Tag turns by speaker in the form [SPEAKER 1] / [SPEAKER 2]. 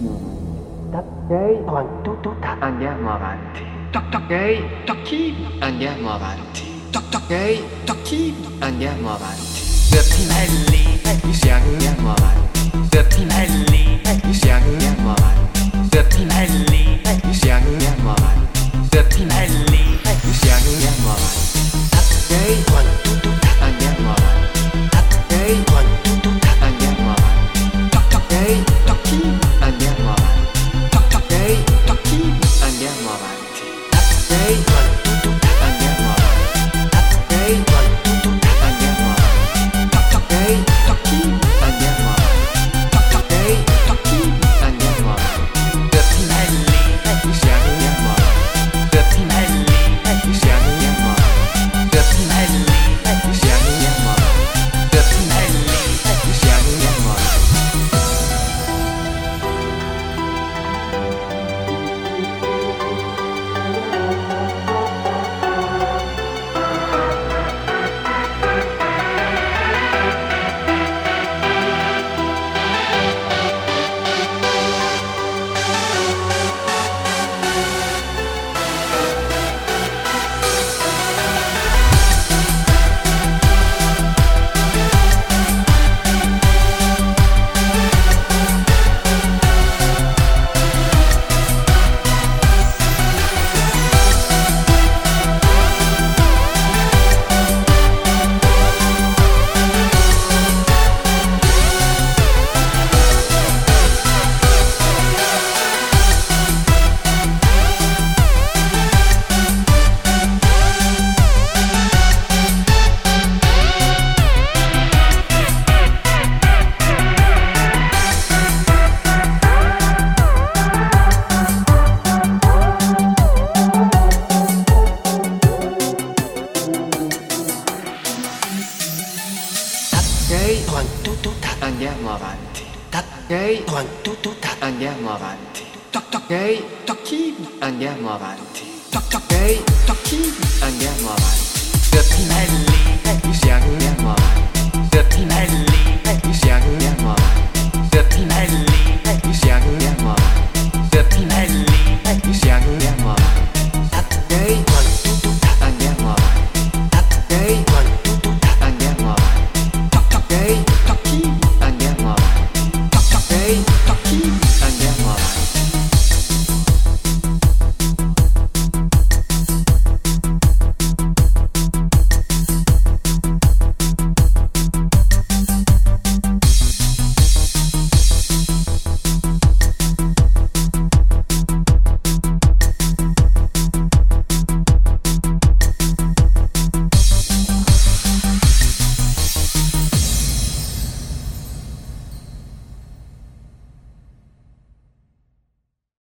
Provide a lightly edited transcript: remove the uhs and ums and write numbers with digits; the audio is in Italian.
[SPEAKER 1] Andiamo avanti. Tocchi, andiamo avanti. Tocchi, andiamo avanti. Serpinelli, andiamo avanti. Serpinelli, andiamo avanti. Serpinelli, andiamo avanti. Serpinelli, andiamo avanti. Andiamo avanti. Andiamo avanti. Tocchi, andiamo avanti. Tocchi, andiamo avanti. Andiamo avanti. Andiamo avanti. Tocchi, andiamo avanti. Tocchi, andiamo avanti. Serpinelli, andiamo avanti. Serpinelli, andiamo avanti. Serpinelli, andiamo avanti. Serpinelli, andiamo avanti. Andiamo avanti. Andiamo avanti. Tocchi, andiamo avanti. Tocchi, andiamo avanti. Serpinelli, andiamo avanti. Serpinelli, andiamo